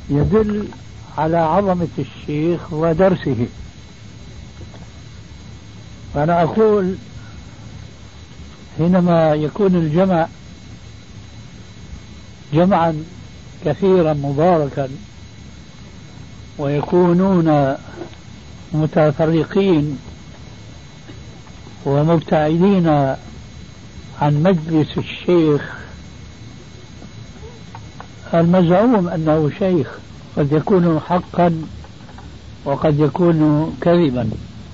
يدل على عظمة الشيخ ودرسه. وأنا أقول حينما يكون الجمع جمعا كثيرا مباركا ويكونون متفرقين ومبتعدين عن مجلس الشيخ المزعوم أنه شيخ، قد يكون حقا وقد يكون كذبا.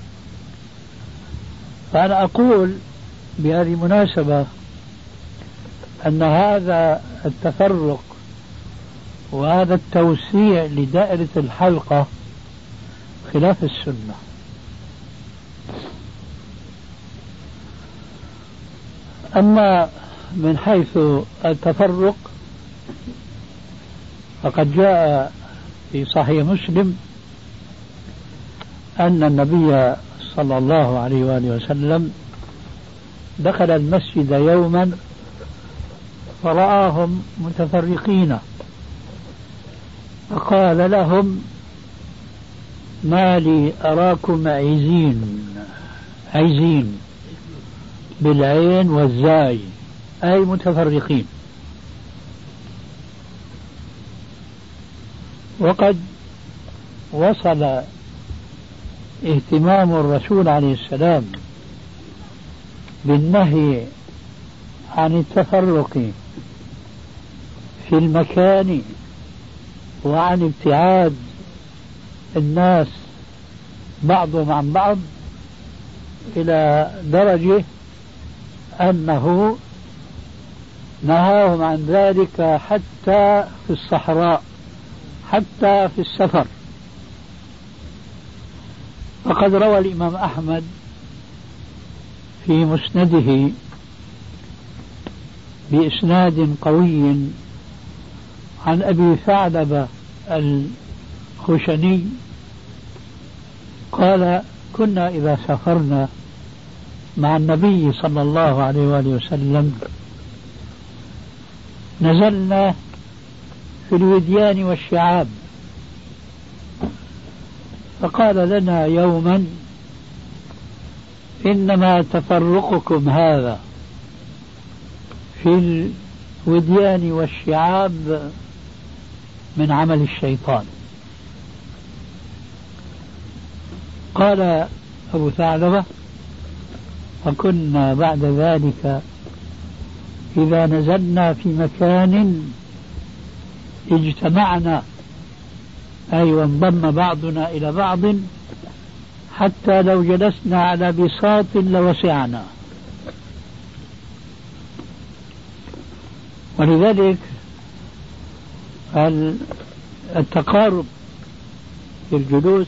فأنا أقول بهذه المناسبة أن هذا التفرق وهذا التوسيع لدائرة الحلقة خلاف السنة. أما من حيث التفرق فقد جاء في صحيح مسلم أن النبي صلى الله عليه وآله وسلم دخل المسجد يوما فرآهم متفرقين فقال لهم: ما لي أراكم عزين بالعين والزاي، أي متفرقين. وقد وصل اهتمام الرسول عليه السلام بالنهي عن التفرق في المكان وعن ابتعاد الناس بعضهم عن بعض إلى درجة أنه نهاهم عن ذلك حتى في الصحراء، حتى في السفر. وقد روى الإمام أحمد في مسنده بإسناد قوي عن أبي ثعلبة الخشني قال: كنا إذا سافرنا مع النبي صلى الله عليه وآله وسلم نزلنا في الوديان والشعاب، فقال لنا يوما: إنما تفرقكم هذا في الوديان والشعاب من عمل الشيطان. قال أبو ثعلبة: فكنا بعد ذلك إذا نزلنا في مكان اجتمعنا، أي وانضم بعضنا إلى بعض، حتى لو جلسنا على بساط لوسعنا. ولذلك التقارب في الجلوس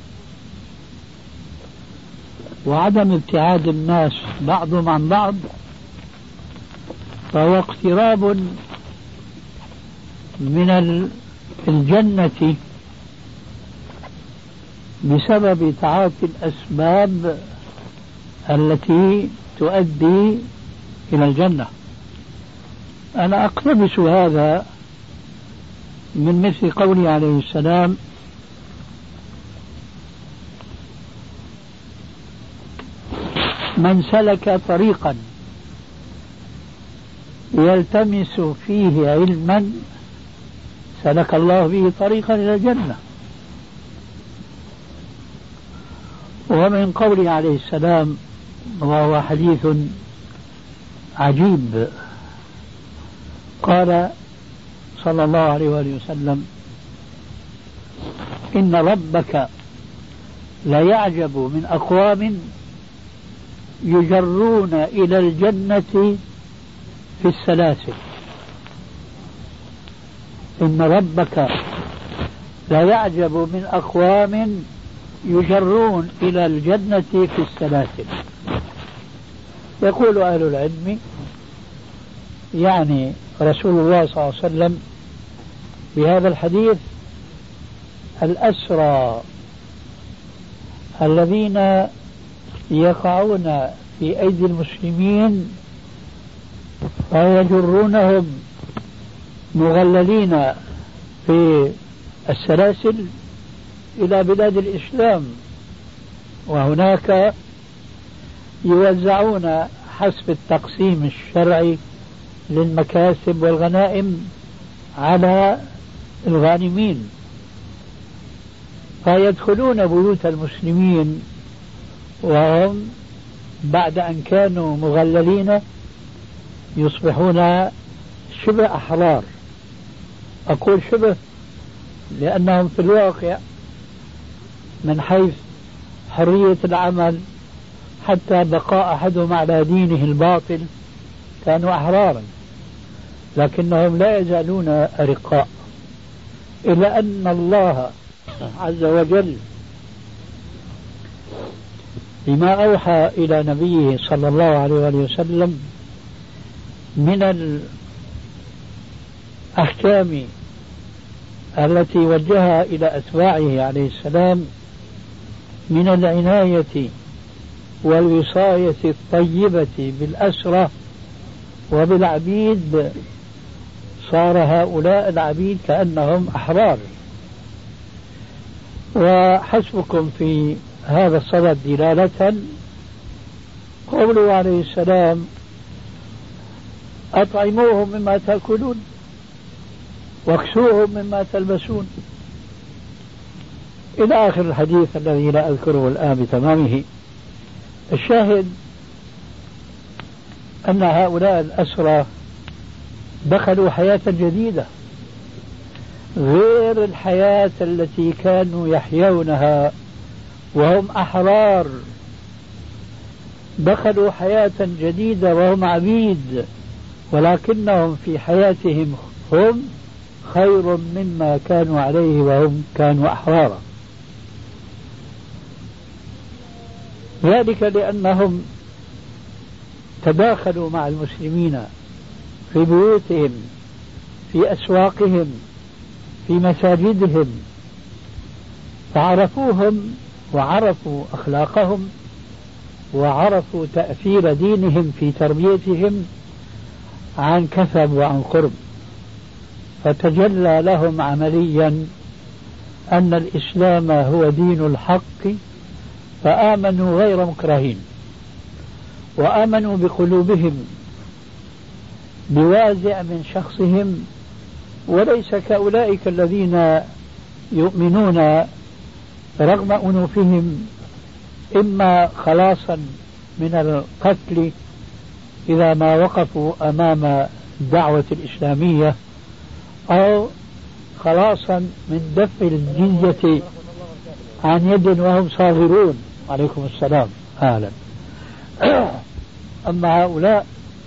وعدم ابتعاد الناس بعضهم عن بعض فهو اقتراب من الجنة بسبب تعاطي الأسباب التي تؤدي إلى الجنة. أنا أقتبس هذا من مثل قوله عليه السلام: من سلك طريقا يلتمس فيه علما سلك الله به طريقا إلى الجنة. ومن قوله عليه السلام، وهو حديث عجيب، قال صلى الله عليه وآله وسلم: إن ربك لا يعجب من أقوام يجرون إلى الجنة في السلاسل. إن ربك لا يعجب من أقوام يجرون إلى الجنة في السلاسل. يقول أهل العلم يعني رسول الله صلى الله عليه وسلم بهذا الحديث الأسرى الذين يقعون في أيدي المسلمين ويجرونهم مغللين في السلاسل إلى بلاد الإسلام، وهناك يوزعون حسب التقسيم الشرعي للمكاسب والغنائم على الغانمين، فيدخلون بيوت المسلمين وهم بعد أن كانوا مغللين يصبحون شبه أحرار. أقول شبه لأنهم في الواقع من حيث حرية العمل حتى بقاء أحدهم على دينه الباطل كانوا أحرارا، لكنهم لا يزالون أرقاء، إلى أن الله عز وجل بما أوحى إلى نبيه صلى الله عليه وسلم من الأحكام التي وجهها إلى أتباعه عليه السلام من العناية والوصاية الطيبة بالأسرة وبالعبيد، صار هؤلاء العبيد كأنهم أحرار. وحسبكم في هذا الصدد دلالة قوله عليه السلام: أطعموهم مما تأكلون واكسوهم مما تلبسون، إلى آخر الحديث الذي لا أذكره الآن بتمامه. الشاهد أن هؤلاء الأسرى دخلوا حياة جديدة غير الحياة التي كانوا يحيونها وهم أحرار، دخلوا حياة جديدة وهم عبيد، ولكنهم في حياتهم هم خير مما كانوا عليه وهم كانوا أحرارا. ذلك لأنهم تداخلوا مع المسلمين في بيوتهم، في أسواقهم، في مساجدهم، فعرفوهم وعرفوا أخلاقهم وعرفوا تأثير دينهم في تربيتهم عن كثب وعن قرب، فتجلى لهم عمليا أن الإسلام هو دين الحق، فآمنوا غير مكرهين، وآمنوا بقلوبهم بوازع من شخصهم، وليس كأولئك الذين يؤمنون رغم أنوفهم إما خلاصا من القتل إذا ما وقفوا أمام الدعوة الإسلامية، أو خلاصا من دفع الجزية عن يد وهم صاغرون. عليكم السلام. أهلا. أما هؤلاء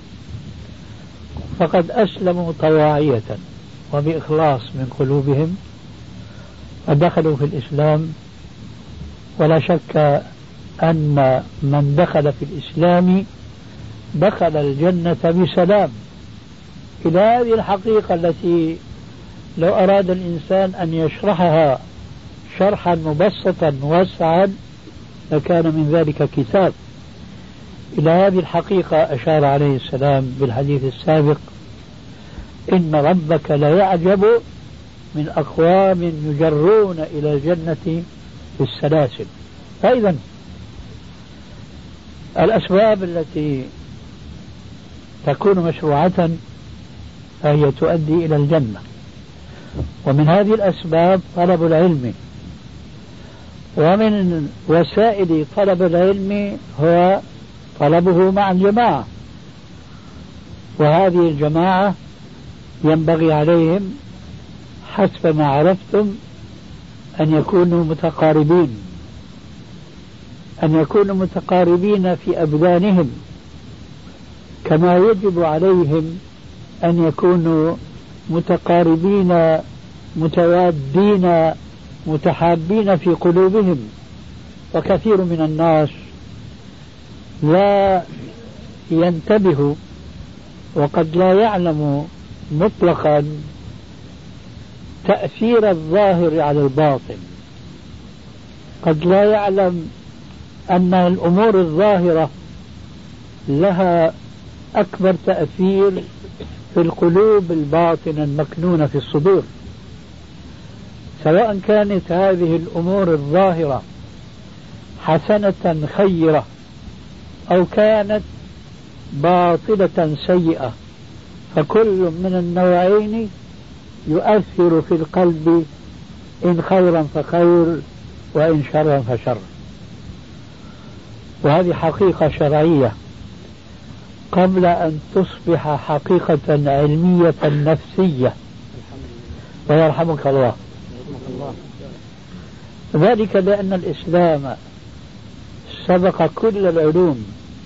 فقد أسلموا طواعية وبإخلاص من قلوبهم ودخلوا في الإسلام، ولا شك أن من دخل في الإسلام دخل الجنة بسلام. إلى هذه الحقيقة التي لو أراد الإنسان أن يشرحها شرحا مبسطا موسعا لكان من ذلك كتاب. إلى هذه الحقيقة أشار عليه السلام بالحديث السابق: إن ربك لا يعجب من أقوام يجرون إلى الجنة بالسلاسل. فإذا الأسباب التي تكون مشروعة فهي تؤدي إلى الجنة، ومن هذه الأسباب طلب العلم، ومن وسائل طلب العلم هو طلبه مع الجماعة، وهذه الجماعة ينبغي عليهم حسب ما عرفتم أن يكونوا متقاربين، أن يكونوا متقاربين في أبدانهم، كما يجب عليهم أن يكونوا متقاربين متوادين متحابين في قلوبهم. وكثير من الناس لا ينتبه وقد لا يعلم مطلقا تأثير الظاهر على الباطن، قد لا يعلم أن الأمور الظاهرة لها أكبر تأثير في القلوب الباطنة المكنونة في الصدور. سواء كانت هذه الأمور الظاهرة حسنة خيرة أو كانت باطلة سيئة، فكل من النوعين يؤثر في القلب، إن خيرا فخير وإن شرا فشر. وهذه حقيقة شرعية قبل أن تصبح حقيقة علمية نفسية، ويرحمك الله. ذلك لأن الإسلام سبق كل العلوم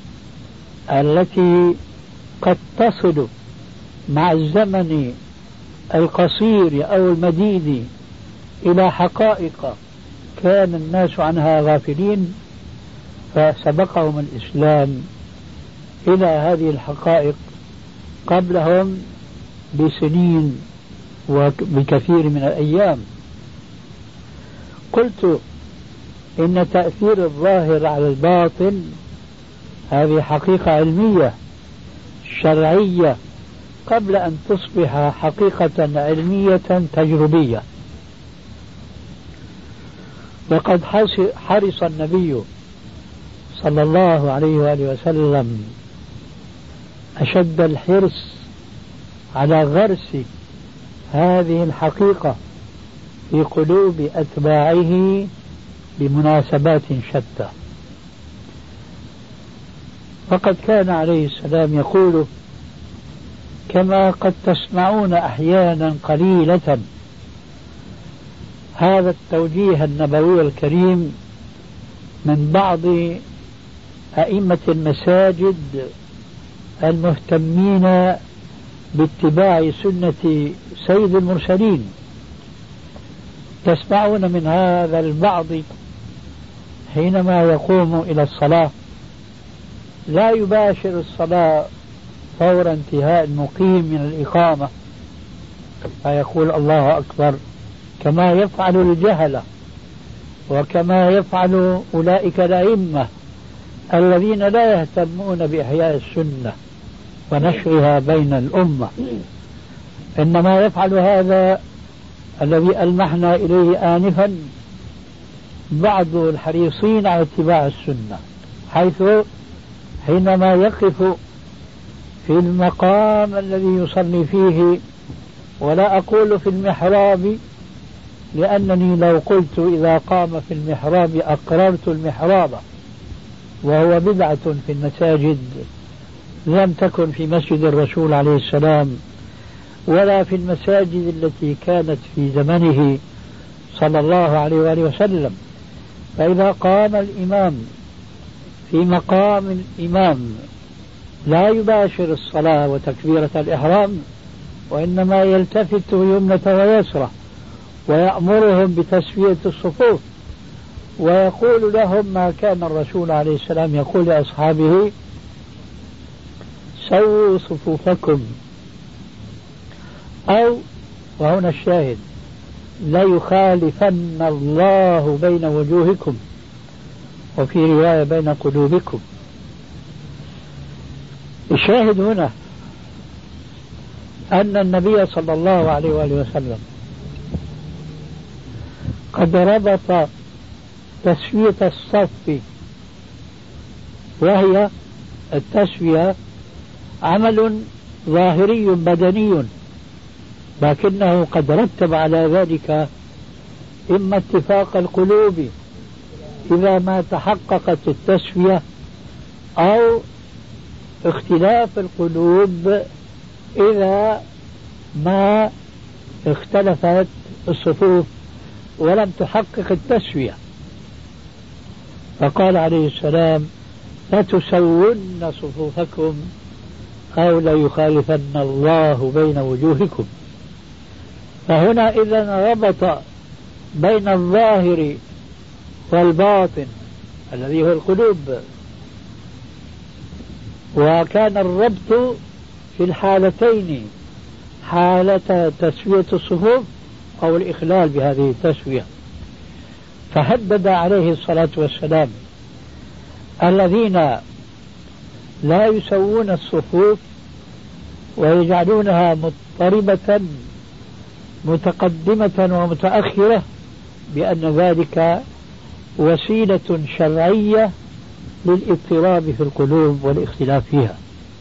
التي قد تصل مع الزمن القصير أو المديد إلى حقائق كان الناس عنها غافلين، فسبقهم الإسلام إلى هذه الحقائق قبلهم بسنين وبكثير من الأيام. قلت إن تأثير الظاهر على الباطن هذه حقيقة علمية شرعية قبل أن تصبح حقيقة علمية تجريبية. وقد حرص النبي صلى الله عليه وآله وسلم أشد الحرص على غرس هذه الحقيقة في قلوب أتباعه بمناسبات شتى. فقد كان عليه السلام يقول كما قد تسمعون أحيانا قليلة هذا التوجيه النبوي الكريم من بعض أئمة المساجد المهتمين باتباع سنة سيد المرسلين. تسمعون من هذا البعض حينما يقوم إلى الصلاة لا يباشر الصلاة فور انتهاء المقيم من الإقامة فيقول الله أكبر كما يفعل الجهلة وكما يفعل أولئك الأئمة الذين لا يهتمون بإحياء السنة ونشرها بين الأمة. إنما يفعل هذا الذي ألمحنا إليه آنفا بعض الحريصين على اتباع السنة، حيث حينما يقف في المقام الذي يصلي فيه، ولا أقول في المحراب لأنني لو قلت إذا قام في المحراب أقررت المحراب، وهو بدعة في المساجد لم تكن في مسجد الرسول عليه السلام ولا في المساجد التي كانت في زمنه صلى الله عليه وآله وسلم. فإذا قام الإمام في مقام الإمام لا يباشر الصلاة وتكبيرة الإحرام، وإنما يلتفت يمنة ويسرى ويأمرهم بتسوية الصفوف ويقول لهم ما كان الرسول عليه السلام يقول لأصحابه: سووا صفوفكم، أو وهنا الشاهد: لا يخالفن الله بين وجوهكم، وفي رواية بين قلوبكم. الشاهد هنا أن النبي صلى الله عليه وآله وسلم قد ربط تسوية الصف، وهي التسوية عمل ظاهري بدني، لكنه قد رتب على ذلك إما اتفاق القلوب إذا ما تحققت التسوية، أو اختلاف القلوب إذا ما اختلفت الصفوف ولم تحقق التسوية. فقال عليه السلام: لتسون صفوفكم أو ليخالفن الله بين وجوهكم. فهنا إذن ربط بين الظاهر والباطن الذي هو القلوب، وكان الربط في الحالتين، حالة تسوية الصفوف أو الإخلال بهذه التسوية. فهدد عليه الصلاة والسلام الذين لا يسوون الصفوف ويجعلونها مضطربة متقدمة ومتأخرة بأن ذلك وسيلة شرعية للاضطراب في القلوب والاختلاف فيها.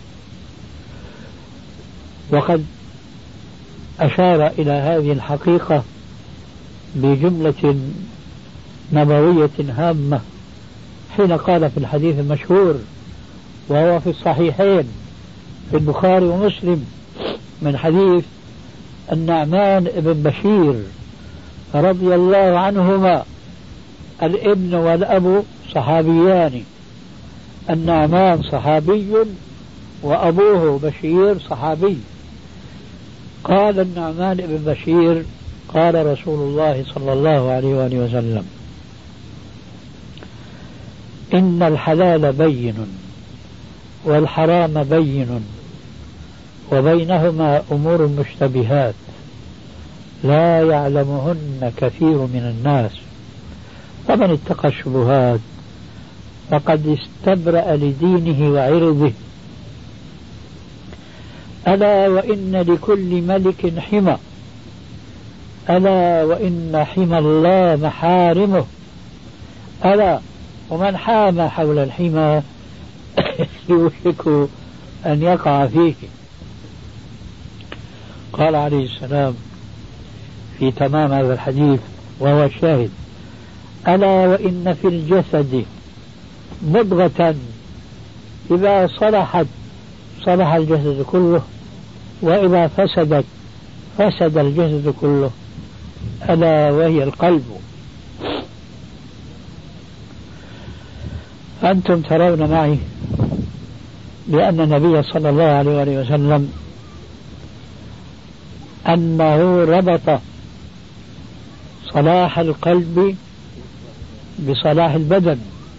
وقد أشار إلى هذه الحقيقة بجملة نبوية هامة حين قال في الحديث المشهور وهو في الصحيحين في البخاري ومسلم من حديث النعمان بن بشير رضي الله عنهما، الابن والأب صحابيان، النعمان صحابي وأبوه بشير صحابي. قال النعمان بن بشير قال رسول الله صلى الله عليه وآله وسلم: إن الحلال بين والحرام بين وبينهما أمور مشتبهات لا يعلمهن كثير من الناس، فمن اتقى الشبهات فقد استبرأ لدينه وعرضه. ألا وإن لكل ملك حمى، ألا وإن حمى الله محارمه، ألا ومن حام حول الحمى يوشك أن يقع فيه. قال عليه السلام في تمام هذا الحديث وهو الشاهد: ألا وإن في الجسد مضغة إذا صلحت صلح الجسد كله، وإذا فسدت فسد الجسد كله، ألا وهي القلب. أنتم ترون معي بأن النبي صلى الله عليه وسلم أنه ربط صلاح القلب بصلاح البدن،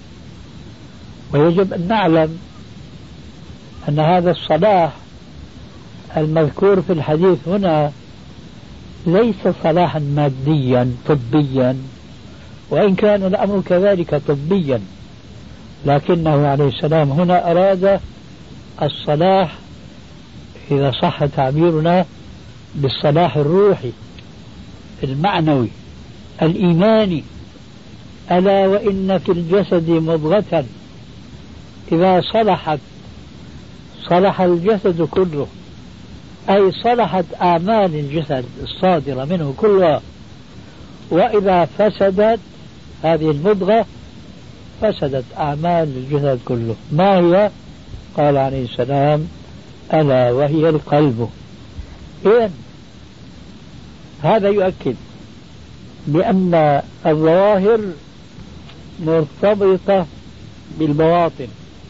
ويجب أن نعلم أن هذا الصلاح المذكور في الحديث هنا ليس صلاحا ماديا طبيا، وإن كان الأمر كذلك طبيا، لكنه عليه السلام هنا أراد الصلاح إذا صح تعبيرنا بالصلاح الروحي المعنوي الإيماني. ألا وإن في الجسد مضغة إذا صلحت صلح الجسد كله، أي صلحت أعمال الجسد الصادرة منه كلها، وإذا فسدت هذه المضغة فسدت أعمال الجسد كله. ما هي؟ قال عليه السلام: ألا وهي القلب. إذن هذا يؤكد بأن الظواهر مرتبطة بالبواطن،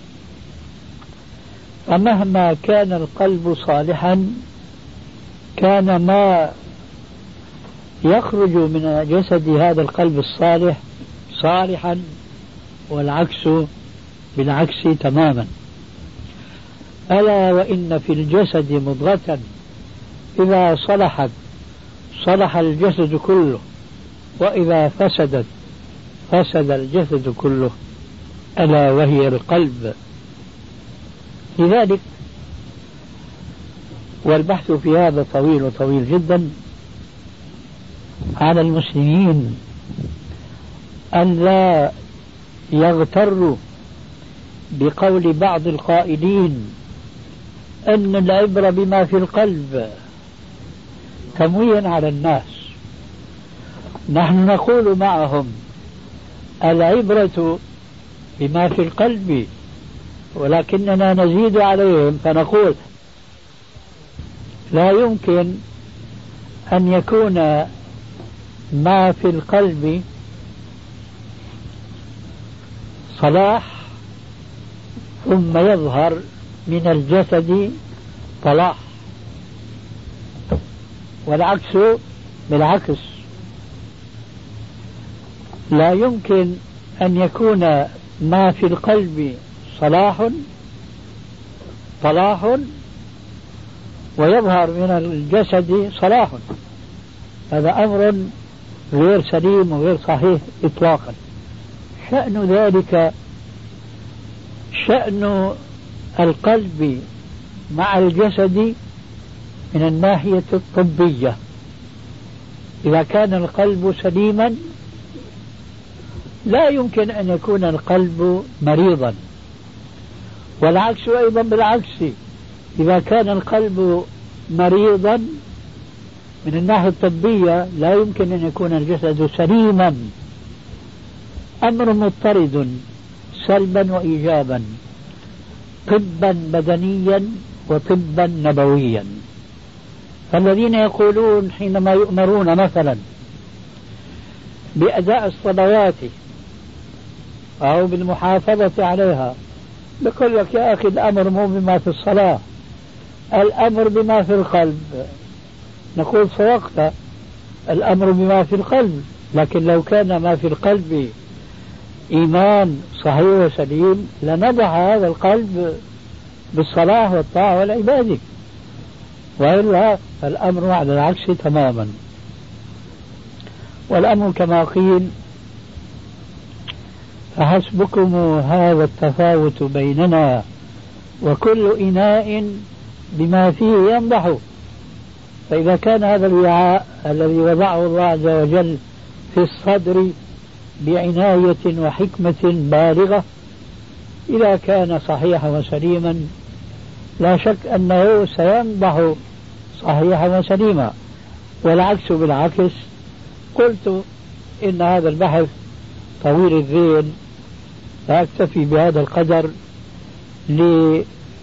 فمهما كان القلب صالحا كان ما يخرج من جسد هذا القلب الصالح صالحا، والعكس بالعكس تماما. ألا وإن في الجسد مضغة إذا صلحت صلح الجسد كله، وإذا فسدت فسد الجسد كله، ألا وهي القلب. لذلك والبحث في هذا طويل جدا، على المسلمين أن لا يغتروا بقول بعض القائلين أن العبرة بما في القلب تمويها على الناس. نحن نقول معهم العبرة بما في القلب، ولكننا نزيد عليهم فنقول لا يمكن أن يكون ما في القلب صلاح ثم يظهر من الجسد صلاح، والعكس بالعكس. لا يمكن أن يكون ما في القلب صلاح ويظهر من الجسد صلاح، هذا أمر غير سليم وغير صحيح إطلاقا. شأن ذلك شأن القلب مع الجسد من الناحية الطبية، إذا كان القلب سليما لا يمكن أن يكون القلب مريضا، والعكس أيضا بالعكس، إذا كان القلب مريضا من الناحية الطبية لا يمكن أن يكون الجسد سليما. أمر مضطرد سلبا وإيجابا، طبا بدنيا وطبا نبويا. فالذين يقولون حينما يؤمرون مثلا بأداء الصلوات أو بالمحافظة عليها، بقول لك يا أخي الأمر مو بما في الصلاة، الأمر بما في القلب. نقول صدقت، الأمر بما في القلب، لكن لو كان ما في القلب إيمان صحيح وسليم لنضع هذا القلب بالصلاة والطاعة والعبادة، وإلا الأمر على العكس تماما. والأمر كما قيل فحسبكم هذا التفاوت بيننا وكل إناء بما فيه ينضح. فإذا كان هذا الوعاء الذي وضعه الله عز وجل في الصدر بعناية وحكمة بالغة إذا كان صحيحا وسليما لا شك أنه سينضح صحيحا وسليما، والعكس بالعكس. قلت إن هذا البحث طويل الذيل، فأكتفي بهذا القدر لتوجيه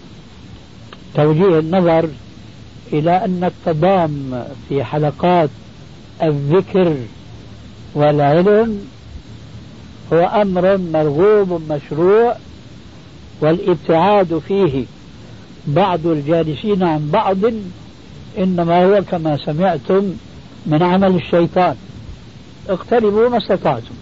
النظر إلى أن التضام في حلقات الذكر والعلم هو أمر مرغوب مشروع، والابتعاد فيه بعض الجالسين عن بعض إنما هو كما سمعتم من عمل الشيطان. اقتربوا ما استطعتم.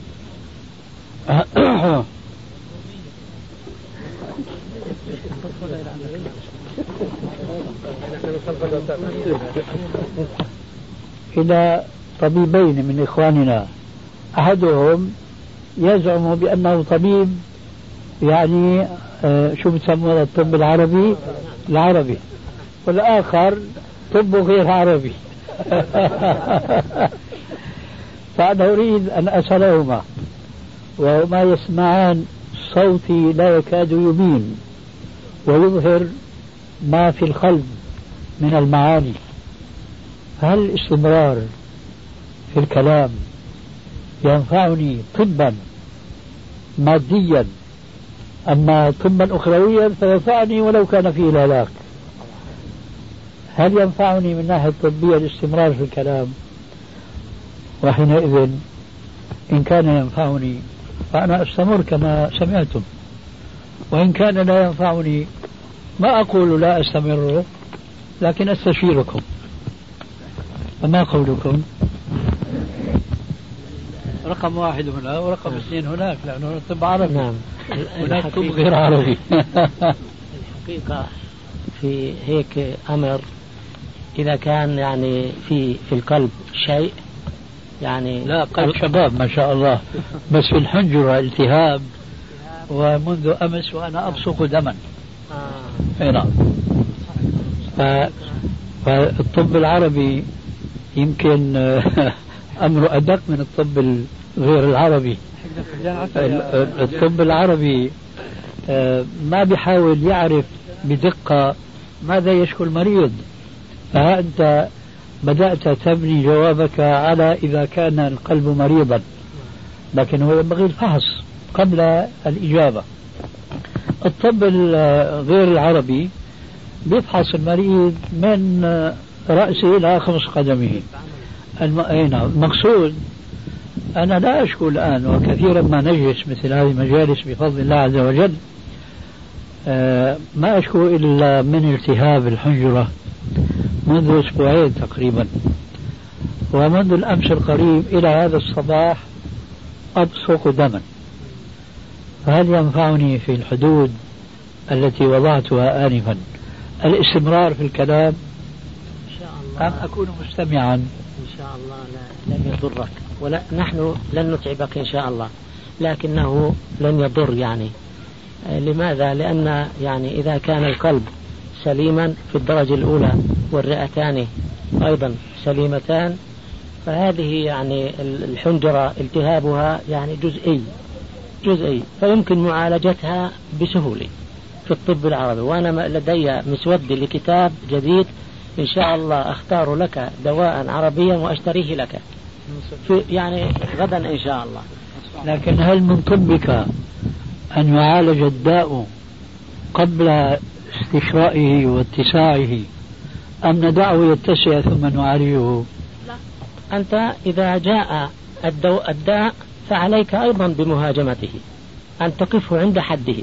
إلى طبيبين من إخواننا، أحدهم يزعم بأنه طبيب، يعني شو بتسمونه الطب العربي، والآخر طب غير عربي. فأنا أريد أن أسألهما وهما يسمعان صوتي لا يكاد يبين ويظهر ما في القلب من المعاني، هل الاستمرار في الكلام ينفعني طبا ماديا، أما طبا أخرويا فينفعني ولو كان فيه الهلاك؟ هل ينفعني من ناحية طبية الاستمرار في الكلام؟ وحينئذ إن كان ينفعني فأنا أستمر كما سمعتم، وإن كان لا ينفعني ما أقول لا أستمر، لكن أستشيركم. فما قولكم؟ رقم 1 هنا ورقم 2 هناك، لأنه طب عربي. نعم. هناك طب غير عربي. الحقيقة في هيك أمر إذا كان يعني في القلب شيء، يعني لا قلب شباب ما شاء الله، بس في الحنجرة التهاب ومنذ أمس وأنا أبصق دما. نعم. فالطب العربي يمكن أمر أدق من الطب غير العربي. الطب العربي ما بيحاول يعرف بدقة ماذا يشكو المريض، فها أنت بدأت تبني جوابك على إذا كان القلب مريضا، لكن هو ينبغي الفحص قبل الإجابة. الطب غير العربي بيفحص المريض من رأسه إلى 5 قدمه. المقصود أنا لا أشكو الآن، وكثيرا ما نجلس مثل هذه المجالس بفضل الله عز وجل ما أشكو إلا من التهاب الحنجرة منذ 2 أسبوعين تقريبا، ومنذ الأمس القريب إلى هذا الصباح أبصق دما. فهل ينفعني في الحدود التي وضعتها آنفا الاستمرار في الكلام إن شاء الله، أم أكون مستمعا؟ إن شاء الله لن يضرك، ولا نحن لن نتعبك إن شاء الله، لكنه لن يضر. يعني لماذا؟ لأن يعني إذا كان القلب سليما في الدرجة الأولى والرئتان أيضا سليمتان، فهذه يعني الحنجرة التهابها يعني جزئي فيمكن معالجتها بسهولة في الطب العربي. وأنا لدي مسودة لكتاب جديد إن شاء الله أختار لك دواء عربيا وأشتريه لك يعني غدا إن شاء الله. لكن هل من طبك أن يعالج الداء قبل استشرائه واتساعه أم ندعه يتسع ثم نعالجه؟ لا، أنت إذا جاء الداء فعليك أيضا بمهاجمته، أن تقفه عند حده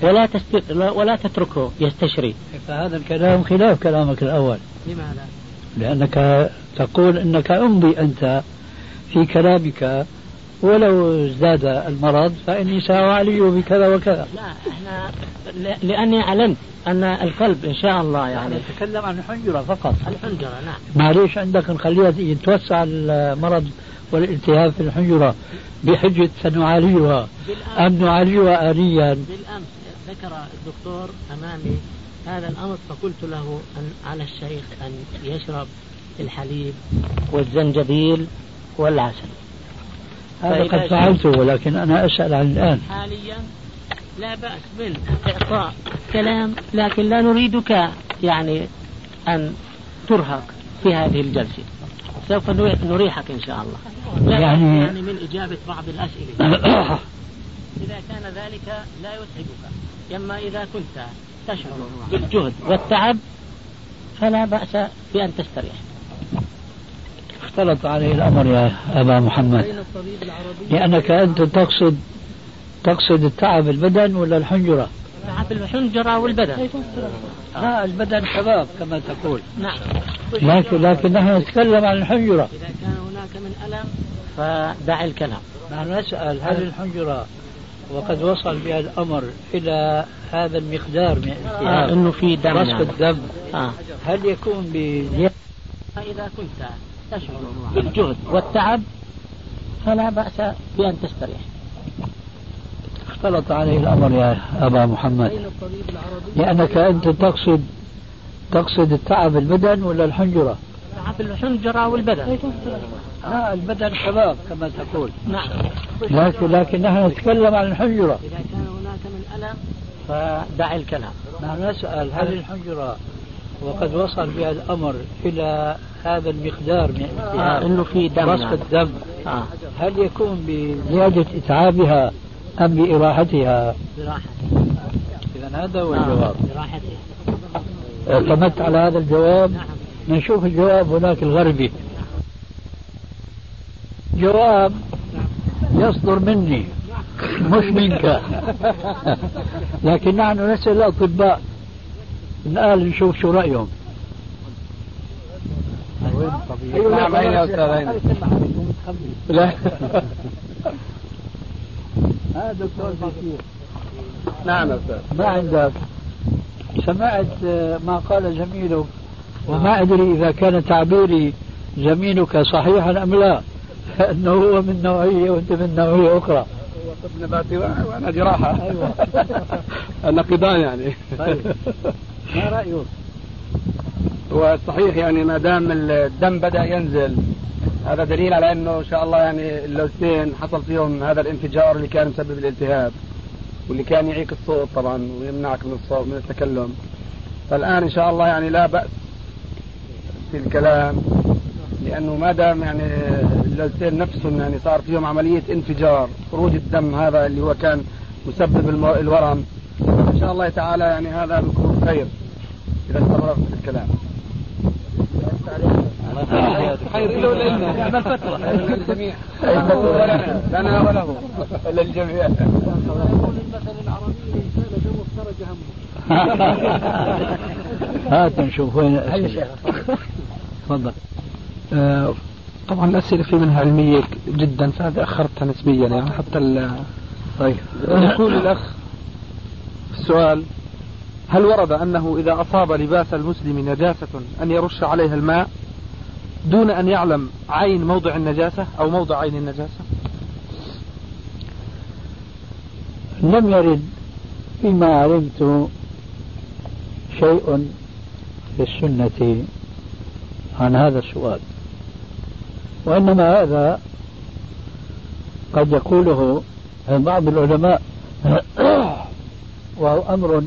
ولا تتركه يستشري. فهذا الكلام خلاف كلامك الأول. لماذا؟ لأنك تقول أنك أمضي أنت في كلامك ولو ازداد المرض فإني سأعالجه بكذا وكذا. لا، احنا لأني علمت أن القلب إن شاء الله يعني نتكلم عن الحنجرة فقط. الحنجرة نعم. معليش عندك نخليها يتوسع المرض والالتهاب في الحنجرة بحجة سنعالجها أم نعالجها آليا؟ بالأمس ذكر الدكتور أمامي هذا الأمر فقلت له أن على الشيخ أن يشرب الحليب والزنجبيل والعسل. هذا قد فعلته ولكن أنا أسأل عن الآن. حاليا لا بأس من إعطاء كلام لكن لا نريدك يعني أن ترهق في هذه الجلسة. سوف نريحك إن شاء الله. يعني من إجابة بعض الأسئلة. إذا كان ذلك لا يتعبك، أما إذا كنت تشعر بالجهد والتعب فلا بأس بأن تستريح. اختلط عليه الأمر يا أبا محمد، لأنك أنت تقصد التعب البدن ولا الحنجرة؟ تعب الحنجرة والبدن. البدن شباب كما تقول. نعم. لكن نحن نتكلم عن الحنجرة. إذا كان هناك من ألم فدع الكلام. نحن نسأل هل الحنجرة وقد وصل بها الأمر إلى هذا المقدار من الالتهاب إنه في دم رصف الدم هل يكون فإذا كنت تشعر بالجهد والتعب فلا بأس بأن تستريح. اختلط عليه الأمر يا أبا محمد، لأنك أنت تقصد التعب البدن ولا الحنجرة؟ تعب الحنجرة والبدن. البدن شباب كما تقول. نعم. لكن نحن نتكلم عن الحنجرة. إذا كان هناك من ألم فدع الكلام. نحن نسأل هل الحنجرة وقد وصل بها الأمر إلى هذا المقدار من الالتهاب إنه في دم رصف الدم هل يكون بزيادة إتعابها أم بإراحتها؟ براحتها. إذا هذا هو الجواب. براحتها. اعتمدت على هذا الجواب. نعم. نشوف الجواب هناك الغربي. جواب يصدر مني مش منك. لكن نحن نسأل الأطباء الآن نشوف شو رأيهم. نعم يا أستاذ. لا هذا دكتور بكير. نعم أستاذ. ما عندك سمعت ما قال زميلك وما أدري إذا كان تعبيري زميلك صحيحا أم لا، أنه هو من نوعية وأنت من نوعية أخرى. طب نباتي وأنا جراحة. أيوة. النقيضان يعني. طيب. ما رأيك؟ هو صحيح يعني ما دام الدم بدأ ينزل هذا دليل على أنه إن شاء الله يعني اللوزتين حصل فيهم هذا الانفجار اللي كان مسبب الالتهاب واللي كان يعيق الصوت طبعا ويمنعك من الصوت من التكلم. فالآن إن شاء الله يعني لا بأس في الكلام، لأنه ما دام يعني اللوزتين نفسهم يعني صار فيهم عملية انفجار خروج الدم هذا اللي هو كان مسبب الورم، إن شاء الله تعالى يعني هذا بيكون خير إذا استمرت في الكلام. خير له لنا نعمل فترة للجميع لنا وله للجميع. المثل العربي إنسان دم افترج همه. هات نشوف وين تفضل. طبعا الأسئلة في منها علمية جدا فهذا أخرتها نسبيا يعني حتى طيب. يقول الأخ السؤال: هل ورد أنه إذا أصاب لباس المسلم نجاسة أن يرش عليها الماء دون أن يعلم عين موضع النجاسة أو موضع عين النجاسة؟ لم يرد فيما علمت شيء في السنة عن هذا السؤال، وإنما هذا قد يقوله بعض العلماء وهو أمر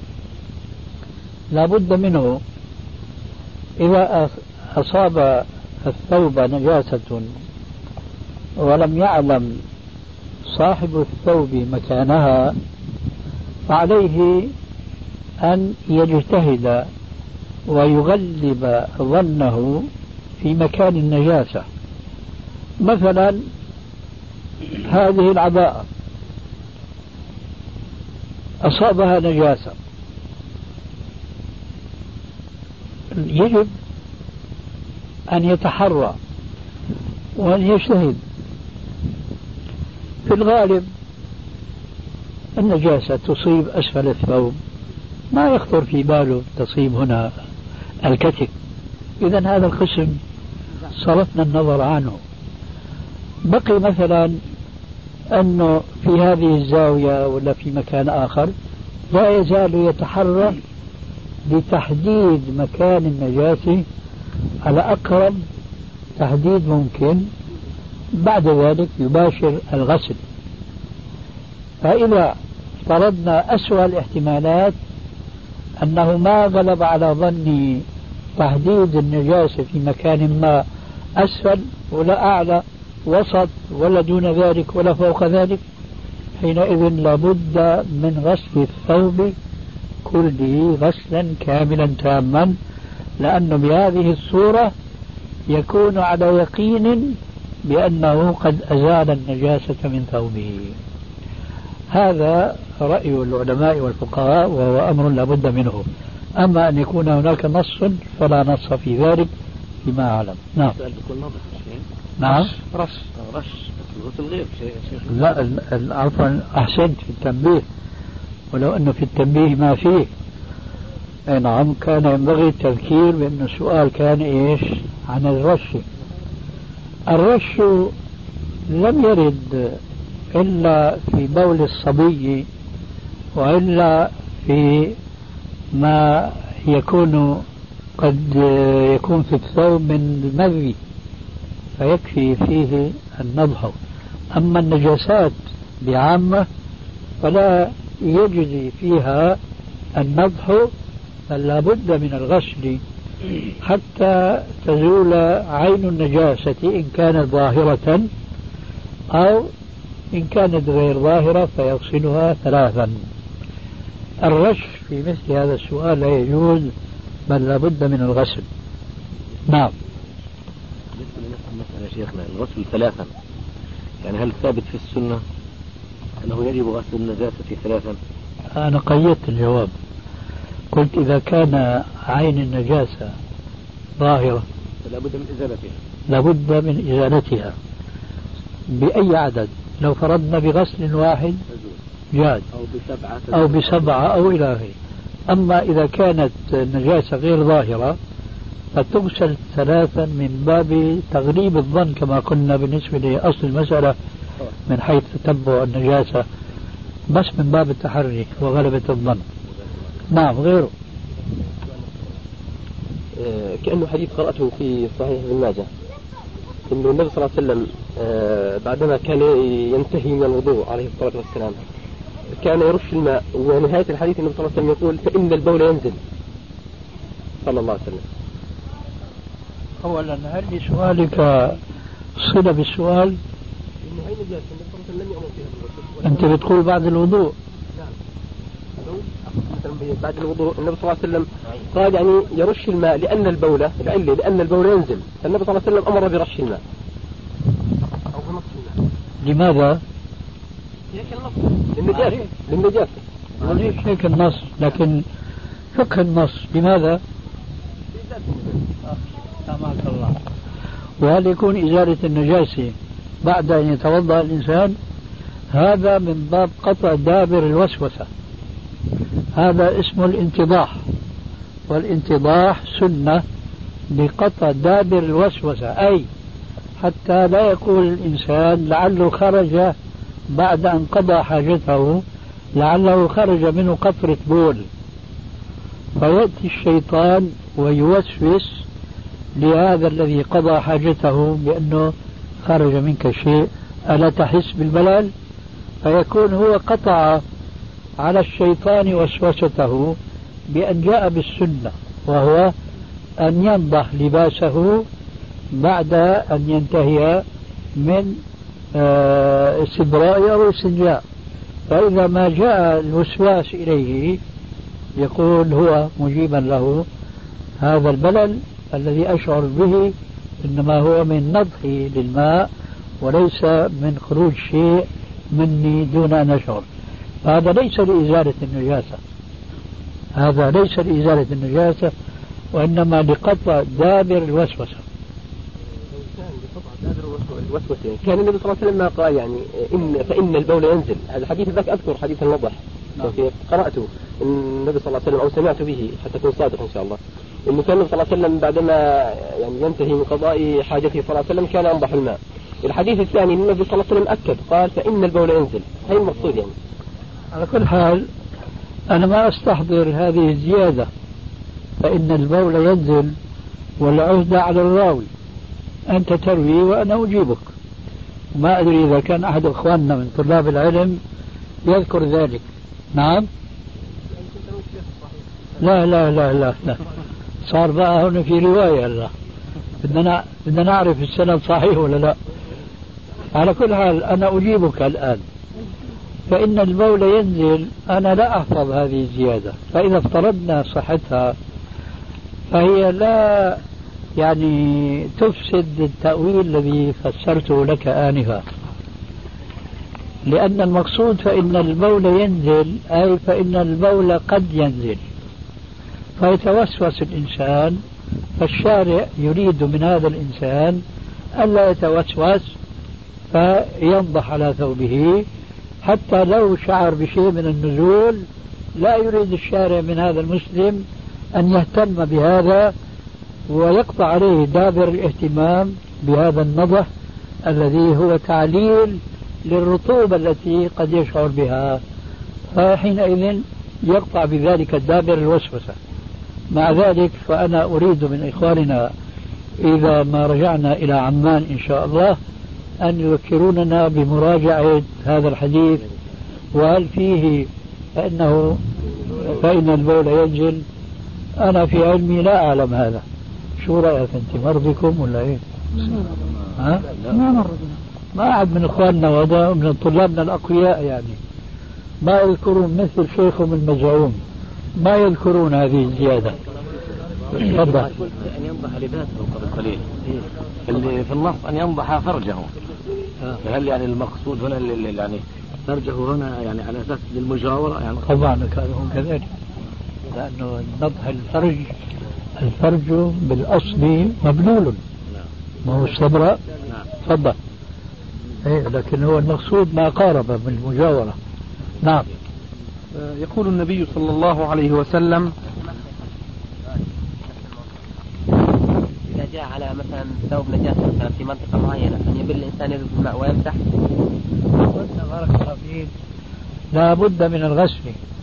لا بد منه. إذا أصاب الثوب نجاسة ولم يعلم صاحب الثوب مكانها فعليه أن يجتهد ويغلب ظنه في مكان النجاسة. مثلا هذه العباءة أصابها نجاسة، يجب أن يتحرى وأن يجتهد. في الغالب النجاسة تصيب أسفل الثوب، ما يخطر في باله تصيب هنا الكتف، إذن هذا القسم صرفنا النظر عنه. بقي مثلا أنه في هذه الزاوية ولا في مكان آخر لا يزال يتحرى لتحديد مكان النجاسة على أقرب تحديد ممكن، بعد ذلك يباشر الغسل. فإذا افترضنا أسوأ الاحتمالات أنه ما غلب على ظني تحديد النجاسة في مكان ما أسفل ولا أعلى وسط ولا دون ذلك ولا فوق ذلك، حينئذ لابد من غسل الثوب كله غسلا كاملا تاما، لأنه بهذه الصورة يكون على يقين بأنه قد أزال النجاسة من ثوبه. هذا رأي العلماء والفقهاء وهو أمر لا بد منه. أما أن يكون هناك نص فلا نص في ذلك فيما أعلم. نعم. نعم. رش الغسل غير شيء. لا عفوا أحسنت في التنبيه، ولو أنه في التنبيه ما فيه. نعم كان ينبغي التذكير بأن السؤال كان إيش عن الرش. الرش لم يرد إلا في بول الصبي وإلا في ما يكون قد يكون في الثوب من المذي فيكفي فيه النضح. أما النجاسات بعامة فلا يجزي فيها النضح، بل لا بد من الغسل حتى تزول عين النجاسة إن كانت ظاهرة، أو إن كانت غير ظاهرة فيغسلها ثلاثا. الرش في مثل هذا السؤال لا يجوز، بل لا بد من الغسل. نعم. يا شيخنا الغسل ثلاثا، يعني هل ثابت في السنة أنه يجب غسل النجاسة ثلاثا؟ أنا قيدت الجواب، قلت إذا كان عين النجاسة ظاهرة لابد من إزالتها. لابد من إزالتها بأي عدد، لو فرضنا بغسل واحد جاد أو بسبعة أو إلى آخره. أما إذا كانت النجاسة غير ظاهرة فتغسل ثلاثا من باب تغليب الظن كما قلنا بالنسبة لأصل المسألة من حيث تتبع النجاسة، بس من باب التحري وغلبة الظن. نعم. غيره كأنه حديث قرأته في صحيح ابن ماجه إنه النبي صلى الله عليه وسلم بعدما كان ينتهي من الوضوء عليه الصلاة والسلام كان يرش الماء، ونهاية الحديث النبي صلى الله عليه وسلم يقول فإن البول ينزل صلى الله عليه وسلم. أولا هل لسؤالك صلة بالسؤال؟ أنت بتقول بعد الوضوء؟ بعد الوضوء النبي صلى الله عليه وسلم قال يعني يرش الماء لأن البول ينزل، فالنبي صلى الله عليه وسلم أمر برش الماء أو بنص الماء. لماذا؟ للنجاسة. ليش هيك النص؟ لكن فقه النص لماذا؟ سامحك الله. وهل يكون إزالة النجاسة بعد أن يتوضأ الإنسان؟ هذا من باب قطع دابر الوسوسة، هذا اسمه الانتضاح، والانتضاح سنة بقطع دابر الوسوسة، أي حتى لا يقول الإنسان لعله خرج بعد أن قضى حاجته لعله خرج منه قطرة بول، فيأتي الشيطان ويوسوس لهذا الذي قضى حاجته بأنه خرج منك شيء ألا تحس بالبلل؟ فيكون هو قطع على الشيطان وسوسته بأن جاء بالسنة، وهو أن ينضح لباسه بعد أن ينتهي من استبراء أو استنجاء. فإذا ما جاء الوسواس إليه يقول هو مجيبا له هذا البلل الذي أشعر به إنما هو من نضحي للماء وليس من خروج شيء مني دون أن أشعر. هذا ليس لإزالة النجاسة، هذا ليس لإزالة النجاسة، وإنما لقطع دابر الوسوسة. كان النبي صلى الله عليه وسلم قال يعني فإن البول ينزل. هذا الحديث ذاك أذكر حديث النضح قرأته النبي صلى الله عليه وسلم أو سمعت به حتى أكون صادق إن شاء الله، إنه كان النبي صلى الله عليه وسلم بعدما يعني ينتهي من قضاء حاجته صلى الله عليه وسلم كان ينضح الماء. الحديث الثاني النبي صلى الله عليه وسلم أكد قال فإن البول ينزل. هي المقصود يعني. على كل حال أنا ما أستحضر هذه الزيادة فإن البول ينزل والعهدة على الراوي، أنت تروي وأنا أجيبك. ما أدري إذا كان أحد إخواننا من طلاب العلم يذكر ذلك. نعم. لا لا لا لا, لا. صار بقى هنا في رواية. لا بدنا نعرف السند صحيح ولا لا. على كل حال أنا أجيبك الآن. فإن البول ينزل أنا لا أحفظ هذه الزيادة، فإذا افترضنا صحتها فهي لا يعني تفسد التأويل الذي فسرته لك آنفا، لأن المقصود فإن البول ينزل أي فإن البول قد ينزل فيتوسوس الإنسان، فالشارع يريد من هذا الإنسان ألا يتوسوس فينضح على ثوبه حتى لو شعر بشيء من النزول. لا يريد الشارع من هذا المسلم أن يهتم بهذا ويقطع عليه دابر الاهتمام بهذا النضح الذي هو تعليل للرطوبة التي قد يشعر بها، فحينئذ يقطع بذلك الدابر الوسوسة. مع ذلك فأنا أريد من إخواننا إذا ما رجعنا إلى عمان إن شاء الله أن يذكروننا بمراجعة هذا الحديث، وهل فيه فإن البول ينزل. أنا في علمي لا أعلم هذا. شو رأيك أنت؟ مرضكم ولا إيه؟ ها؟ ما أحد من إخواننا وهذا من طلابنا الأقوياء يعني ما يذكرون مثل شيخهم المزعوم، ما يذكرون هذه الزيادة. تفضل. أن ينضح لباسه قبل قليل، اللي في النص أن ينضح فرجه، فهل يعني المقصود هنا يعني فرجه هنا يعني على أساس للمجاورة يعني؟ طبعا كان كذلك، لأنه نضح الفرج بالأصل مبلول ما هو استبرأ. تفضل. إيه لكن هو المقصود ما قارب بالمجاورة. نعم. يقول النبي صلى الله عليه وسلم إذا جاء على مثلا ثوب نجاسة مثلا في منطقة معينة أن يبل الإنسان يذهب الماء ويمسح. لا بد من الغسل،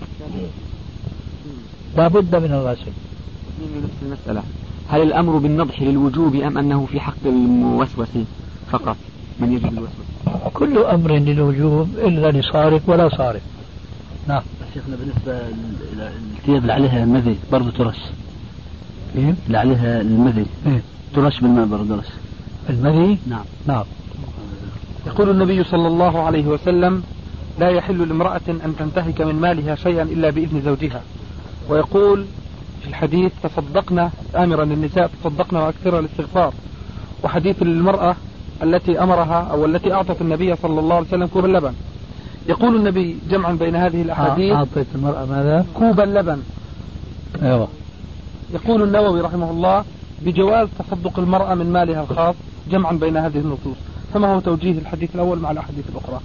لا بد من الغسل. نفس المسألة، هل الأمر بالنضح للوجوب أم أنه في حق الموسوس فقط من يجب الوسوس؟ كل أمر للوجوب إلا لصارف ولا صارف. نعم. شيخنا بالنسبة للثياب اللي عليها المذي برضو ترش. إيه؟ اللي عليها المذي إيه؟ ترش بالماء برضو ترش. المذي؟ نعم. نعم. يقول النبي صلى الله عليه وسلم لا يحل لامرأة أن تنتهك من مالها شيئا إلا بإذن زوجها. ويقول في الحديث تصدقنا، آمرا للنساء تصدقنا وأكثر الاستغفار. وحديث المرأة التي أمرها أو التي أعطت النبي صلى الله عليه وسلم كوب اللبن. يقول النبي جمعا بين هذه الأحاديث أعطت المرأة ماذا؟ كوب اللبن. أيوة. يقول النووي رحمه الله بجواز تصدق المرأة من مالها الخاص جمعا بين هذه النصوص. فما هو توجيه الحديث الأول مع الأحاديث الأخرى؟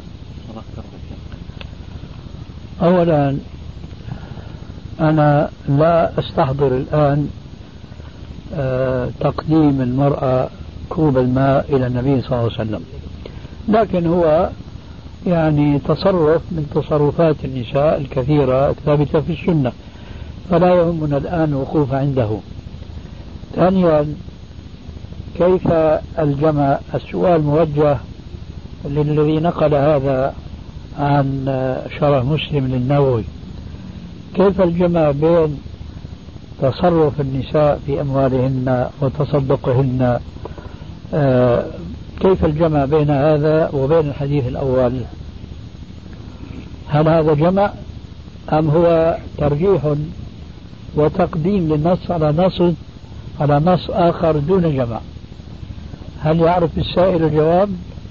أولا أنا لا أستحضر الآن تقديم المرأة كوب الماء إلى النبي صلى الله عليه وسلم، لكن هو يعني تصرف من تصرفات النساء الكثيرة الثابتة في السنة، فلا يهمنا الآن وقوف عنده. ثانيا كيف الجمع؟ السؤال موجه للذي نقل هذا عن شرح مسلم للنووي. كيف الجمع بين تصرف النساء في أموالهن وتصدقهن؟ كيف الجمع بين هذا وبين الحديث الأول؟ هل هذا جمع أم هو ترجيح وتقديم للنص على نص آخر دون جمع؟ هل يعرف السائل الجواب؟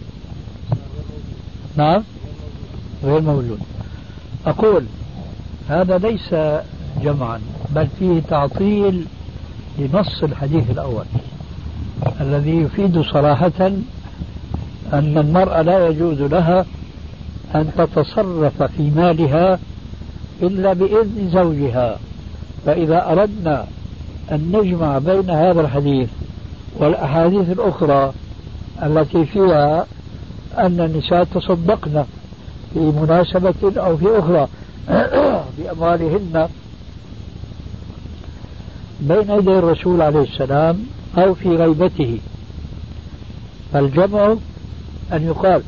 نعم، غير موجود. أقول هذا ليس جمعا، بل فيه تعطيل لنص الحديث الأول الذي يفيد صراحة أن المرأة لا يجوز لها أن تتصرف في مالها إلا بإذن زوجها. فإذا أردنا أن نجمع بين هذا الحديث والأحاديث الأخرى التي فيها أن النساء تصدقن في مناسبة أو في أخرى بأموالهن بين يدي الرسول عليه السلام أو في غيبته، فالجمع أن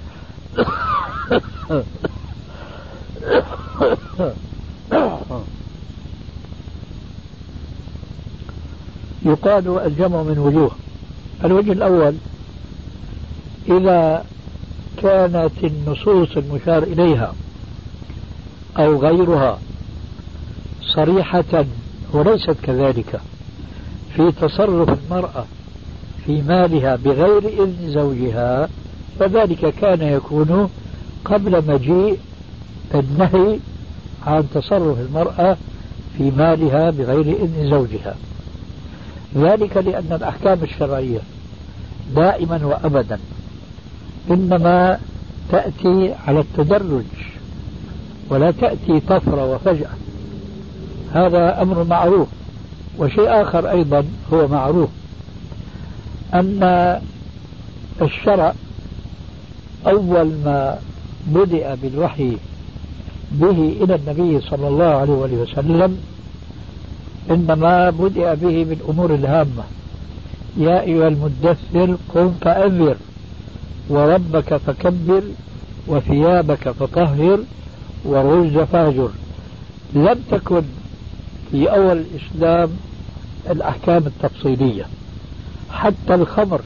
يقال الجمع من وجوه. الوجه الأول: إذا كانت النصوص المشار إليها أو غيرها صريحة وليست كذلك في تصرف المرأة في مالها بغير إذن زوجها، فذلك كان يكون قبل مجيء النهي عن تصرف المرأة في مالها بغير إذن زوجها. ذلك لأن الأحكام الشرعية دائما وأبدا إنما تأتي على التدرج ولا تأتي طفرة وفجأة. هذا أمر معروف. وشيء آخر أيضا هو معروف، أن الشرع أول ما بدأ بالوحي به إلى النبي صلى الله عليه وسلم إنما بدأ به بالأمور الهامة: يا أيها المدثر قم فأنذر وربك فكبر وثيابك فطهر والرجز فاهجر. لم تكن في أول الإسلام الأحكام التفصيلية. حتى الخمر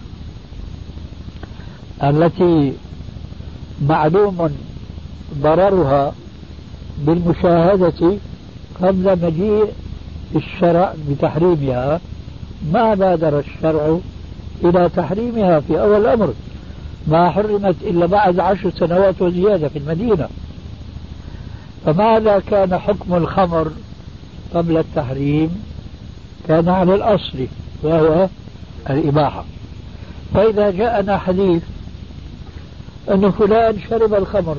التي معلوم ضررها بالمشاهدة قبل مجيء الشرع بتحريمها، ما بادر الشرع إلى تحريمها في أول الأمر، ما حرمت إلا بعد 10 سنوات وزيادة في المدينة. فماذا كان حكم الخمر قبل التحريم؟ كان على الأصل وهو الإباحة. فإذا جاءنا حديث أن فلان شرب الخمر،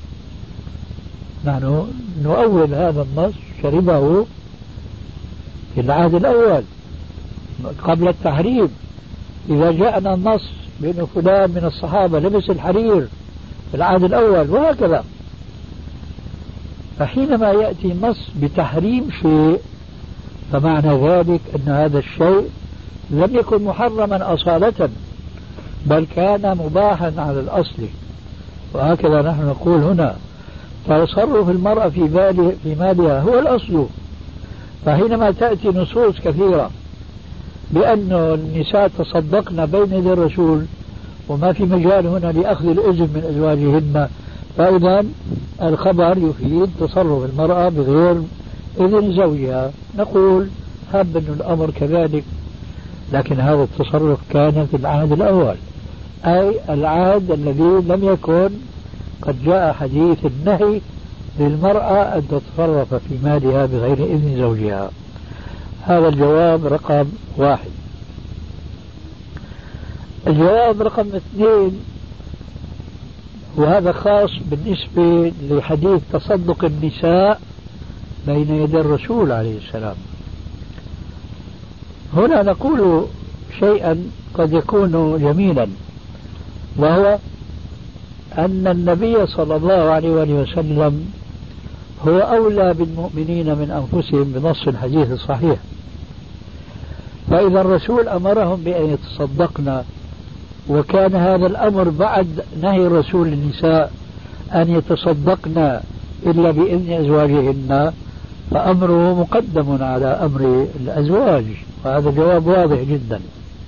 نحن نؤول هذا النص شربه في العهد الأول قبل التحريم. إذا جاءنا النص بأن فلان من الصحابة لبس الحرير في العهد الأول وهكذا. فحينما يأتي النص بتحريم شيء فمعنى ذلك أن هذا الشيء لم يكن محرما أصالة، بل كان مباحا على الأصل. وهكذا نحن نقول هنا: تصرف المرأة في مالها هو الأصل. فحينما تأتي نصوص كثيرة بأن النساء تصدقن بين يدي الرسول وما في مجال هنا لأخذ الإذن من أزواجهن، فإذا الخبر يفيد تصرف المرأة بغير إذن زوجها. نقول هب أن الأمر كذلك، لكن هذا التصرف كان في العهد الأول، أي العهد الذي لم يكن قد جاء حديث النهي للمرأة أن تتصرف في مالها بغير إذن زوجها. هذا الجواب رقم 1. الجواب رقم 2، وهذا خاص بالنسبة لحديث تصدق النساء بين يدي الرسول عليه السلام. هنا نقول شيئا قد يكون جميلا، وهو أن النبي صلى الله عليه وسلم هو أولى بالمؤمنين من أنفسهم بنص الحديث الصحيح. فإذا الرسول أمرهم بأن يتصدقن، وكان هذا الأمر بعد نهي الرسول للنساء أن يتصدقن إلا بإذن أزواجهن، فأمره مقدم على أمر الأزواج، وهذا جواب واضح جدا.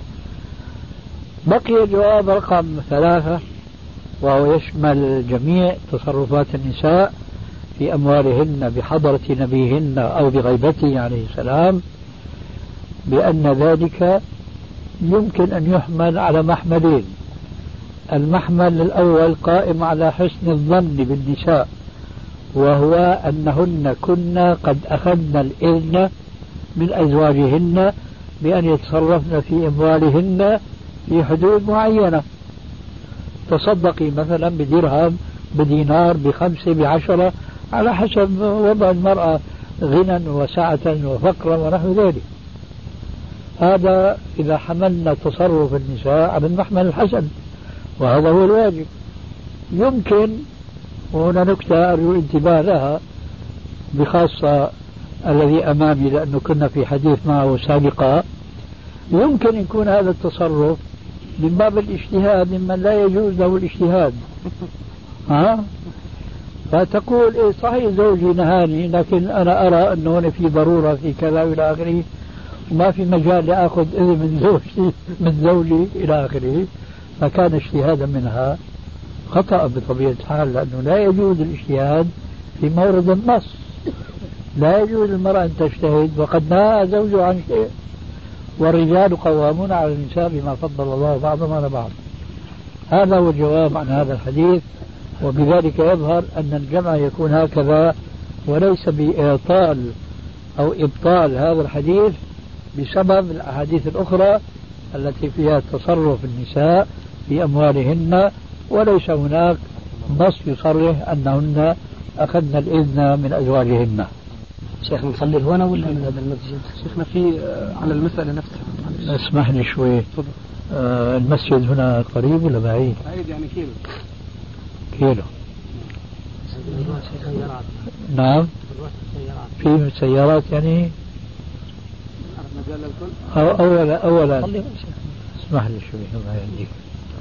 بقي الجواب رقم 3، وهو يشمل جميع تصرفات النساء في أموالهن بحضرة نبيهن أو بغيبته عليه السلام، بأن ذلك يمكن أن يحمل على محملين. المحمل الأول قائم على حسن الظن بالنساء، وهو أنهن كنا قد أخذن الإذن من أزواجهن بأن يتصرفن في أموالهن في حدود معينة. تصدقي مثلا بدرهم، بدينار، ب5، ب10، على حسب وضع المرأة غنى وسعة وفقرا ونحو ذلك. هذا إذا حملنا تصرف النساء على المحمل الحسن، وهذا هو الواجب. يمكن، وهنا نكتة أرجو الانتباه لها بخاصة الذي أمامي لأنه كنا في حديث معه سابقا، يمكن يكون هذا التصرف من باب الاجتهاد ممن لا يجوز له الاجتهاد. فتقول إيه صحيح زوجي نهاني، لكن أنا أرى أنه هنا في ضرورة في كذا إلى آخره، وما في مجال لأخذ إذن من زوجي إلى آخره، فكان اجتهادا منها خطأ بطبيعة الحال، لأنه لا يجوز الاجتهاد في مورد النص. لا يجوز المرأة أن تجتهد وقد نهى زوجها عن شيء، والرجال قوامون على النساء بما فضل الله بعضهم على بعض. هذا هو الجواب عن هذا الحديث، وبذلك يظهر أن الجمع يكون هكذا، وليس بإعطال أو إبطال هذا الحديث بسبب الأحاديث الأخرى التي فيها تصرف النساء في أموالهن، وليس هناك نص يصرح أنهن أخذن الإذن من أزواجهن. شيخ نصلي هنا ولا من هذا المسجد؟ شيخنا في على المسألة نفسها. اسمح لي شوي. المسجد هنا قريب ولا بعيد؟ بعيد يعني كيلو. نعم. في سيارات يعني. أولا اسمح لي شوي الله يهديك.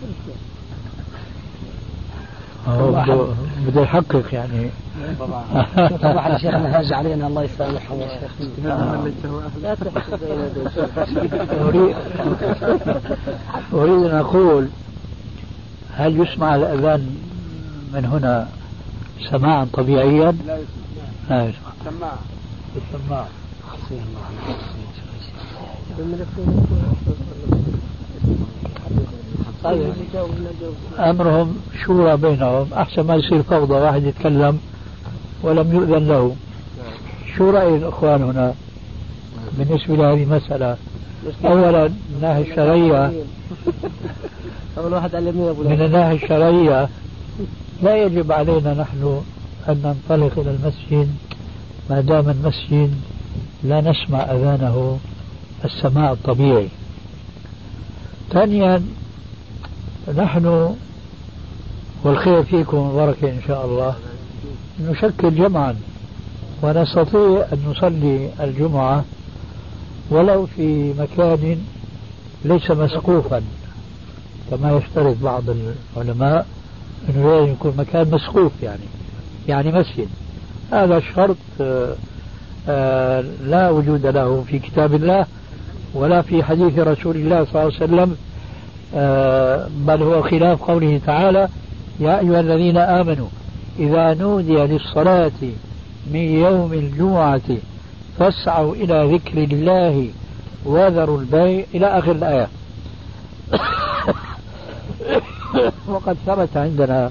بده يحقق يعني. طبعا يا شيخنا هاج علينا الله يسامحه يا شيخ. أريد أن أقول هل يسمع الأذان من هنا سماعا طبيعيا؟ لا يسمع. السماع. أمرهم شورى بينهم، أحسن ما يصير فوضى، واحد يتكلم ولم يؤذن له. شو رأي الأخوان هنا بالنسبة لهذه المسألة؟ أولا من الناحية الشرعية، من الناحية الشرعية لا يجب علينا نحن أن ننطلق إلى المسجد ما دام المسجد لا نسمع أذانه السماع الطبيعي. ثانيا نحن والخير فيكم وبركة إن شاء الله نشكل جمعا ونستطيع أن نصلي الجمعة ولو في مكان ليس مسقوفا كما يشترط بعض العلماء أنه لازم يكون مكان مسقوف يعني مسجد. هذا شرط لا وجود له في كتاب الله ولا في حديث رسول الله صلى الله عليه وسلم، بل هو خلاف قوله تعالى: يا أيها الذين آمنوا إذا نودي للصلاة من يوم الجمعة فاسعوا إلى ذكر الله وذروا البيع إلى آخر الآية. وقد ثبت عندنا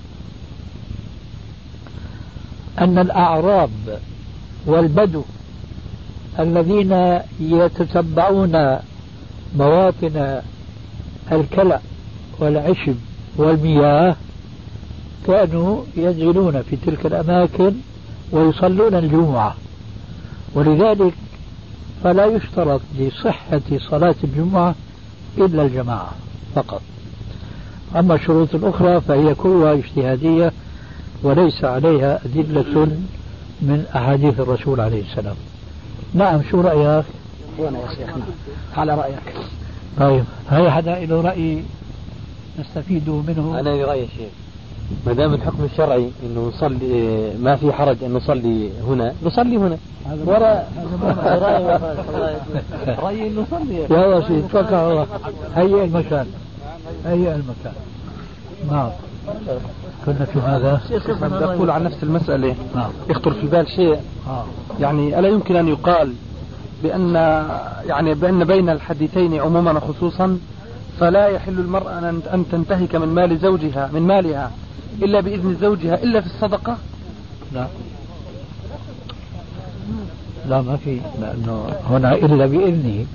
أن الأعراب والبدو الذين يتتبعون مواطن الكلأ والعشب والمياه كانوا ينزلون في تلك الأماكن ويصلون الجمعة، ولذلك فلا يشترط لصحة صلاة الجمعة إلا الجماعة فقط. أما الشروط الأخرى فهي كلها اجتهادية وليس عليها أدلة من أحاديث الرسول عليه السلام. نعم، شو رأيك؟ هنا يا شيخنا على رأيك. طيب هل حدا له رأي نستفيد منه؟ أنا رأيي يا شيخ ما دام الحكم الشرعي انه نصلي ما في حرج ان نصلي هنا نصلي هنا وراء رأيي انه نصلي يا سيدي توكل هيئ المكان نعم. كنا في هذا نقول عن نفس المسألة. يخطر في بال شيء يعني ألا يمكن أن يقال بأن بين الحديثين عموما وخصوصا فلا يحل المرأة أن تنتهك من مال زوجها من مالها إلا بإذن زوجها إلا في الصدقة؟ لا ما في، لأنه هنا إلا بإذنه.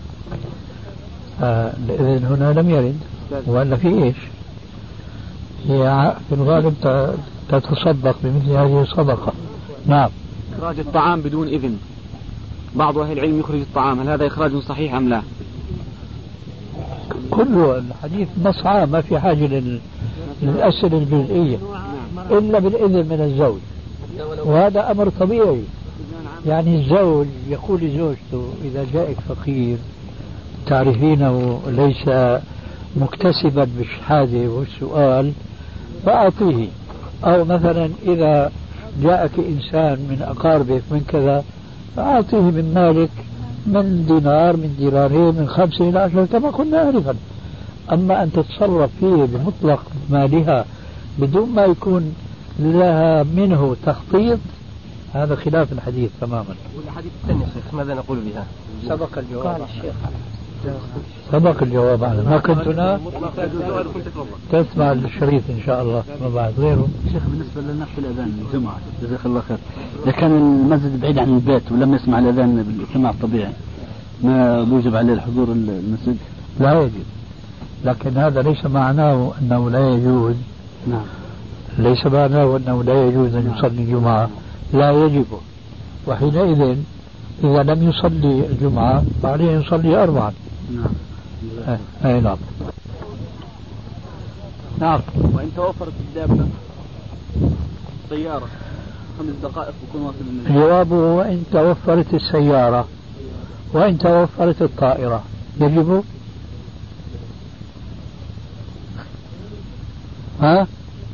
الإذن هنا لم يرد، ولا في إيش؟ هي في الغالب تتصدق بمثل هذه الصدقة. نعم. إخراج الطعام بدون إذن، بعض أهل العلم يخرج الطعام، هل هذا إخراج صحيح أم لا؟ كله الحديث نص عام، ما في حاجة للأسئلة الجزئية إلا بالإذن من الزوج، وهذا أمر طبيعي. يعني الزوج يقول لزوجته إذا جاءك فقير تعرفينه ليس مكتسبا بالشهادة والسؤال فأعطيه، أو مثلا إذا جاءك إنسان من أقاربك من كذا فأعطيه من مالك من دينار من دينارين من 5 إلى 10 كما كنا آنفا. أما أن تتصرف فيه بمطلق مالها بدون ما يكون لها منه تخطيط هذا خلاف الحديث تماما. والحديث الثاني شيخ ماذا نقول بها؟ سبق الجواب عنه. ما كنت هنا تسمع الشريط إن شاء الله ما بعد غيره. شيخ بالنسبة لنا في الأذان الجمعة جزاك الله خير، إذا كان المسجد بعيد عن البيت ولم يسمع الأذان بالاستماع الطبيعي ما يوجب عليه الحضور المسجد؟ لا يجب، لكن هذا ليس معناه أنه لا يجوز. نعم. ليس معناه أنه لا يجوز أن يصلي الجمعة، لا يجب. وحينئذ إذا لم يصلي الجمعة فعليه يصلي 4. نعم. أي نعم. نعم. وإن توفرت الدابة سيارة 5 دقائق بكون واصل المسجد. جوابه وإن توفرت السيارة وإن توفرت الطائرة يجب. ها؟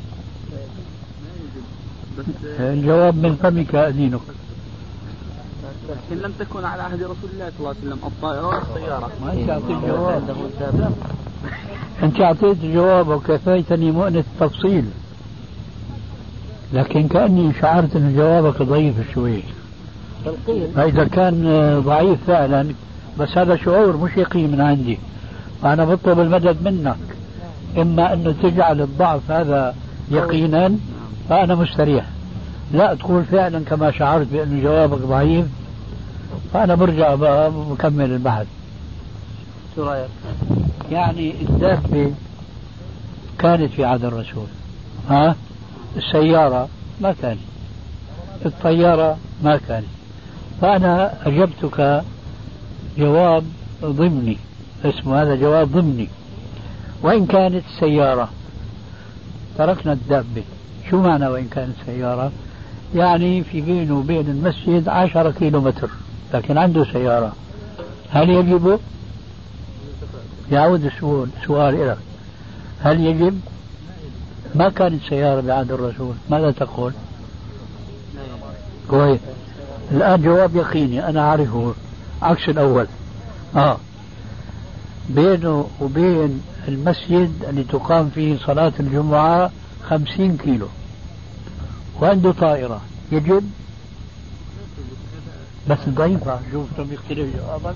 الجواب من فمك أدينك. لكن لم تكن على عهد رسول الله صلى الله عليه وسلم الطائرة والسيارة. ما أنت أعطيت جواب. أنت أعطيت جواب وكفيتني مؤنة التفصيل، لكن كأني شعرت أن جوابك ضعيف شوي. فإذا كان ضعيف فعلا بس هذا شعور مش يقين من عندي، أنا بطلب المدد منك، إما أنه تجعل الضعف هذا يقينا فأنا مستريح، لا تقول فعلا كما شعرت بأن جوابك ضعيف فأنا برجع بقى مكمل البحث. شو رأيك؟ يعني الدابة كانت في عهد الرسول، السيارة ما كانت، الطيارة ما كانت، فأنا أجبتك جواب ضمني، اسمه هذا جواب ضمني. وإن كانت السيارة تركنا الدابة. شو معنى وإن كانت سيارة؟ يعني في بينه وبين المسجد 10 كيلومتر لكن عنده سيارة، هل يجب؟ يعود السؤال إليك، هل يجب؟ ما كانت سيارة بعهد الرسول، ماذا تقول؟ كويس. الآن جواب يقيني أنا أعرفه عكس الأول. بينه وبين المسجد اللي تقام فيه صلاة الجمعة 50 كيلو وعنده طائرة، يجب؟ بس ضعيفة. شوفتم يختلف جوابا.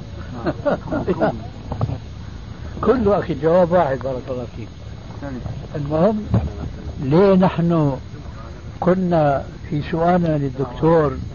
كله أخي جواب واحد بارك الله فيك. المهم ليه نحن كنا في سؤالنا للدكتور